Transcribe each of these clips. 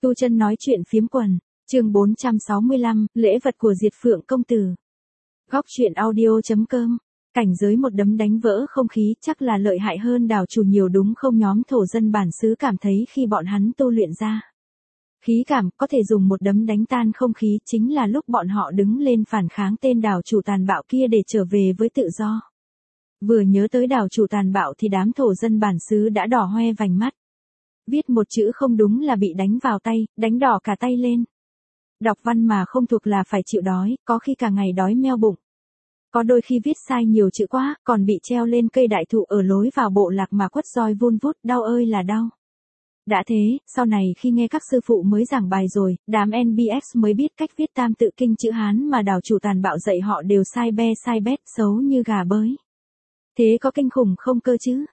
Tu Chân nói chuyện phiếm quần, chương 465, lễ vật của Diệt Phượng công tử. Góc truyện audio.com. Cảnh giới một đấm đánh vỡ không khí, chắc là lợi hại hơn đảo chủ nhiều đúng không? Nhóm thổ dân bản xứ cảm thấy khi bọn hắn tu luyện ra khí cảm có thể dùng một đấm đánh tan không khí, chính là lúc bọn họ đứng lên phản kháng tên đảo chủ tàn bạo kia để trở về với tự do. Vừa nhớ tới đảo chủ tàn bạo thì đám thổ dân bản xứ đã đỏ hoe vành mắt. Viết một chữ không đúng là bị đánh vào tay, đánh đỏ cả tay lên. Đọc văn mà không thuộc là phải chịu đói, có khi cả ngày đói meo bụng. Có đôi khi viết sai nhiều chữ quá, còn bị treo lên cây đại thụ ở lối vào bộ lạc mà quất roi vun vút, đau ơi là đau. Đã thế, sau này khi nghe các sư phụ mới giảng bài rồi, đám NBS mới biết cách viết tam tự kinh chữ Hán mà đảo chủ tàn bạo dạy họ đều sai be sai bét, xấu như gà bới. Thế có kinh khủng không cơ chứ?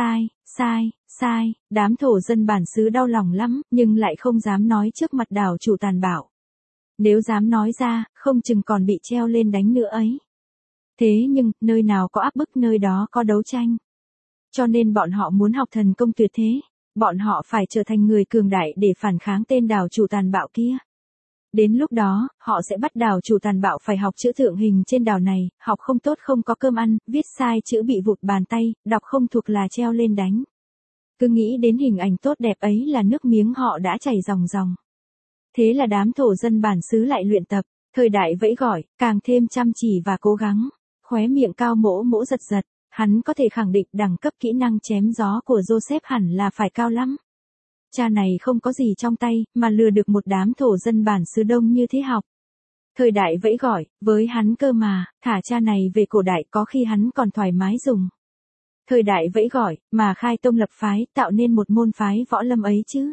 Sai, đám thổ dân bản xứ đau lòng lắm, nhưng lại không dám nói trước mặt đảo chủ tàn bạo. Nếu dám nói ra, không chừng còn bị treo lên đánh nữa ấy. Thế nhưng, nơi nào có áp bức nơi đó có đấu tranh. Cho nên bọn họ muốn học thần công tuyệt thế, bọn họ phải trở thành người cường đại để phản kháng tên đảo chủ tàn bạo kia. Đến lúc đó, họ sẽ bắt đảo chủ tàn bạo phải học chữ thượng hình trên đảo này, học không tốt không có cơm ăn, viết sai chữ bị vụt bàn tay, đọc không thuộc là treo lên đánh. Cứ nghĩ đến hình ảnh tốt đẹp ấy là nước miếng họ đã chảy ròng ròng. Thế là đám thổ dân bản xứ lại luyện tập, thời đại vẫy gọi, càng thêm chăm chỉ và cố gắng. Khóe miệng Cao Mỗ Mỗ giật giật, hắn có thể khẳng định đẳng cấp kỹ năng chém gió của Joseph hẳn là phải cao lắm. Cha này không có gì trong tay, mà lừa được một đám thổ dân bản xứ đông như thế học. Thời đại vẫy gọi, với hắn cơ mà, thả cha này về cổ đại có khi hắn còn thoải mái dùng. Thời đại vẫy gọi, mà khai tông lập phái, tạo nên một môn phái võ lâm ấy chứ.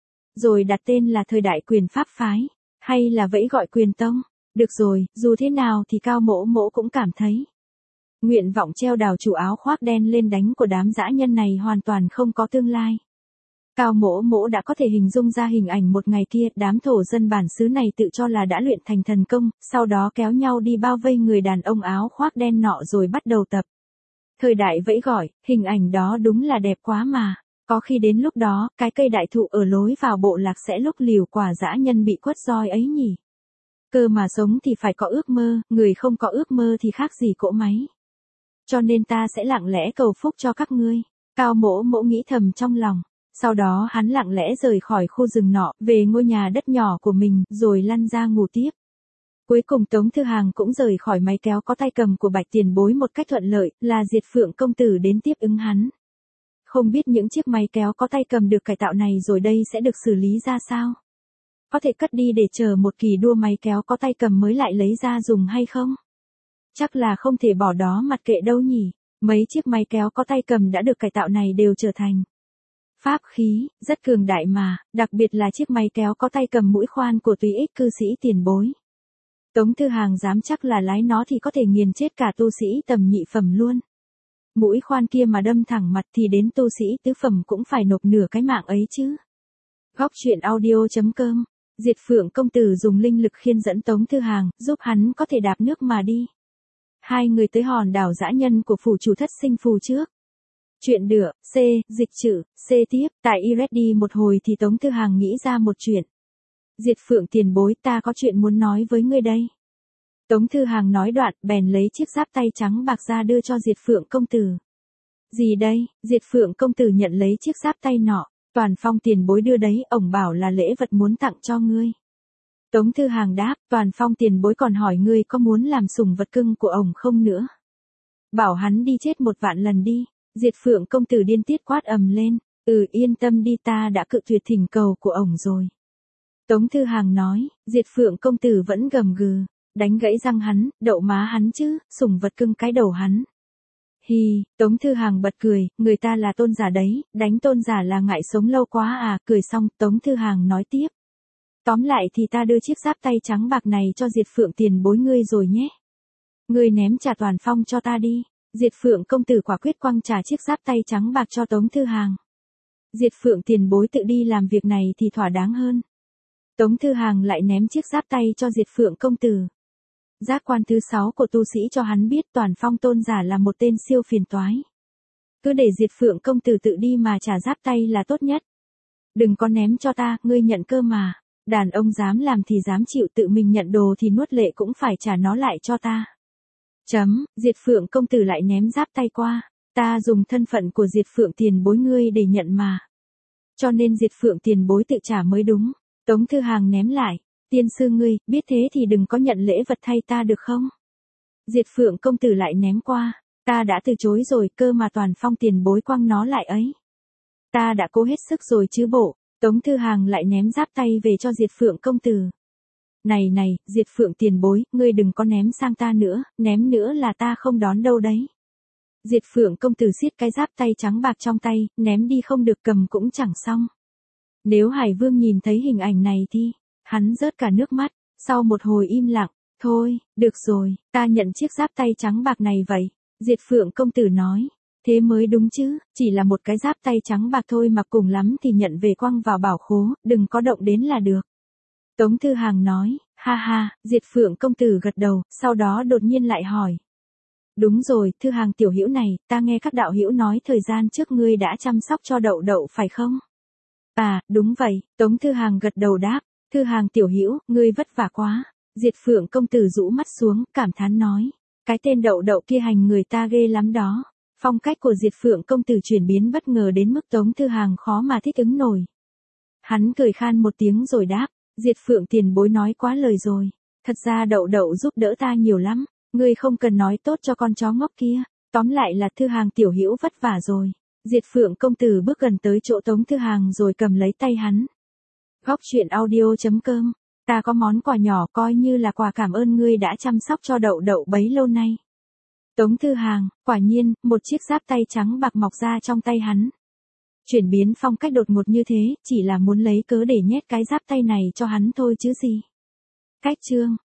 Rồi đặt tên là thời đại quyền pháp phái, hay là vẫy gọi quyền tông. Được rồi, dù thế nào thì Cao Mỗ Mỗ cũng cảm thấy nguyện vọng treo đảo chủ áo khoác đen lên đánh của đám dã nhân này hoàn toàn không có tương lai. Cao Mỗ Mỗ đã có thể hình dung ra hình ảnh một ngày kia, đám thổ dân bản xứ này tự cho là đã luyện thành thần công, sau đó kéo nhau đi bao vây người đàn ông áo khoác đen nọ rồi bắt đầu tập. Thời đại vẫy gọi, hình ảnh đó đúng là đẹp quá mà. Có khi đến lúc đó, cái cây đại thụ ở lối vào bộ lạc sẽ lúc liều quả dã nhân bị quất roi ấy nhỉ. Cơ mà sống thì phải có ước mơ, người không có ước mơ thì khác gì cỗ máy. Cho nên ta sẽ lặng lẽ cầu phúc cho các ngươi. Cao Mỗ Mỗ nghĩ thầm trong lòng. Sau đó hắn lặng lẽ rời khỏi khu rừng nọ, về ngôi nhà đất nhỏ của mình, rồi lăn ra ngủ tiếp. Cuối cùng Tống Thư Hàng cũng rời khỏi máy kéo có tay cầm của Bạch Tiền Bối một cách thuận lợi, là Diệt Phượng công tử đến tiếp ứng hắn. Không biết những chiếc máy kéo có tay cầm được cải tạo này rồi đây sẽ được xử lý ra sao? Có thể cất đi để chờ một kỳ đua máy kéo có tay cầm mới lại lấy ra dùng hay không? Chắc là không thể bỏ đó mặc kệ đâu nhỉ. Mấy chiếc máy kéo có tay cầm đã được cải tạo này đều trở thành pháp khí, rất cường đại mà, đặc biệt là chiếc máy kéo có tay cầm mũi khoan của Túy Ích cư sĩ Tiền Bối. Tống Thư Hàng dám chắc là lái nó thì có thể nghiền chết cả tu sĩ tầm nhị phẩm luôn. Mũi khoan kia mà đâm thẳng mặt thì đến tu sĩ tứ phẩm cũng phải nộp nửa cái mạng ấy chứ. Góc truyện audio.com. Diệt Phượng công tử dùng linh lực khiên dẫn Tống Thư Hàng, giúp hắn có thể đạp nước mà đi. Hai người tới hòn đảo dã nhân của phủ chủ Thất Sinh Phù trước. Chuyện được, dịch chữ, tiếp, tại Iready một hồi thì Tống Thư Hàng nghĩ ra một chuyện. Diệt Phượng tiền bối, ta có chuyện muốn nói với ngươi đây. Tống Thư Hàng nói đoạn, bèn lấy chiếc giáp tay trắng bạc ra đưa cho Diệt Phượng công tử. Gì đây? Diệt Phượng công tử nhận lấy chiếc giáp tay nọ. Toàn Phong tiền bối đưa đấy, ổng bảo là lễ vật muốn tặng cho ngươi. Tống Thư Hàng đáp, Toàn Phong tiền bối còn hỏi ngươi có muốn làm sủng vật cưng của ổng không nữa. Bảo hắn đi chết 1 vạn lần đi. Diệt Phượng công tử điên tiết quát ầm lên, yên tâm đi, ta đã cự tuyệt thỉnh cầu của ổng rồi. Tống Thư Hàng nói, Diệt Phượng công tử vẫn gầm gừ, đánh gãy răng hắn, đậu má hắn chứ, sủng vật cưng cái đầu hắn. Hi, Tống Thư Hàng bật cười, người ta là tôn giả đấy, đánh tôn giả là ngại sống lâu quá à, cười xong, Tống Thư Hàng nói tiếp. Tóm lại thì ta đưa chiếc giáp tay trắng bạc này cho Diệt Phượng tiền bối ngươi rồi nhé. Ngươi ném trả Toàn Phong cho ta đi. Diệt Phượng công tử quả quyết quăng trả chiếc giáp tay trắng bạc cho Tống Thư Hàng. Diệt Phượng tiền bối tự đi làm việc này thì thỏa đáng hơn. Tống Thư Hàng lại ném chiếc giáp tay cho Diệt Phượng công tử. Giác quan thứ 6 của tu sĩ cho hắn biết Toàn Phong tôn giả là một tên siêu phiền toái. Cứ để Diệt Phượng công tử tự đi mà trả giáp tay là tốt nhất. Đừng có ném cho ta, ngươi nhận cơ mà. Đàn ông dám làm thì dám chịu, tự mình nhận đồ thì nuốt lệ cũng phải trả nó lại cho ta. Diệt Phượng công tử lại ném giáp tay qua. Ta dùng thân phận của Diệt Phượng tiền bối ngươi để nhận mà. Cho nên Diệt Phượng tiền bối tự trả mới đúng. Tống Thư Hàng ném lại. Tiên sư ngươi, biết thế thì đừng có nhận lễ vật thay ta được không? Diệt Phượng công tử lại ném qua. Ta đã từ chối rồi, cơ mà Toàn Phong tiền bối quăng nó lại ấy. Ta đã cố hết sức rồi chứ bộ. Tống Thư Hàng lại ném giáp tay về cho Diệt Phượng công tử. Này này, Diệt Phượng tiền bối, ngươi đừng có ném sang ta nữa, ném nữa là ta không đón đâu đấy. Diệt Phượng công tử siết cái giáp tay trắng bạc trong tay, ném đi không được, cầm cũng chẳng xong. Nếu Hải Vương nhìn thấy hình ảnh này thì, hắn rớt cả nước mắt, sau một hồi im lặng, thôi, được rồi, ta nhận chiếc giáp tay trắng bạc này vậy. Diệt Phượng công tử nói, thế mới đúng chứ, chỉ là một cái giáp tay trắng bạc thôi mà cùng lắm thì nhận về quăng vào bảo khố, đừng có động đến là được. Tống Thư Hàng nói, ha ha, Diệt Phượng công tử gật đầu, sau đó đột nhiên lại hỏi. Đúng rồi, Thư Hàng tiểu hữu này, ta nghe các đạo hữu nói thời gian trước ngươi đã chăm sóc cho Đậu Đậu phải không? À, đúng vậy, Tống Thư Hàng gật đầu đáp, Thư Hàng tiểu hữu, ngươi vất vả quá. Diệt Phượng công tử rũ mắt xuống, cảm thán nói, cái tên Đậu Đậu kia hành người ta ghê lắm đó. Phong cách của Diệt Phượng công tử chuyển biến bất ngờ đến mức Tống Thư Hàng khó mà thích ứng nổi. Hắn cười khan một tiếng rồi đáp, Diệt Phượng tiền bối nói quá lời rồi. Thật ra Đậu Đậu giúp đỡ ta nhiều lắm, ngươi không cần nói tốt cho con chó ngốc kia. Tóm lại là Thư Hàng tiểu hữu vất vả rồi. Diệt Phượng công tử bước gần tới chỗ Tống Thư Hàng rồi cầm lấy tay hắn. Góc truyện audio.com. Ta có món quà nhỏ coi như là quà cảm ơn ngươi đã chăm sóc cho Đậu Đậu bấy lâu nay. Tống Thư Hàng, quả nhiên, một chiếc giáp tay trắng bạc mọc ra trong tay hắn. Chuyển biến phong cách đột ngột như thế, chỉ là muốn lấy cớ để nhét cái giáp tay này cho hắn thôi chứ gì. Cách chương.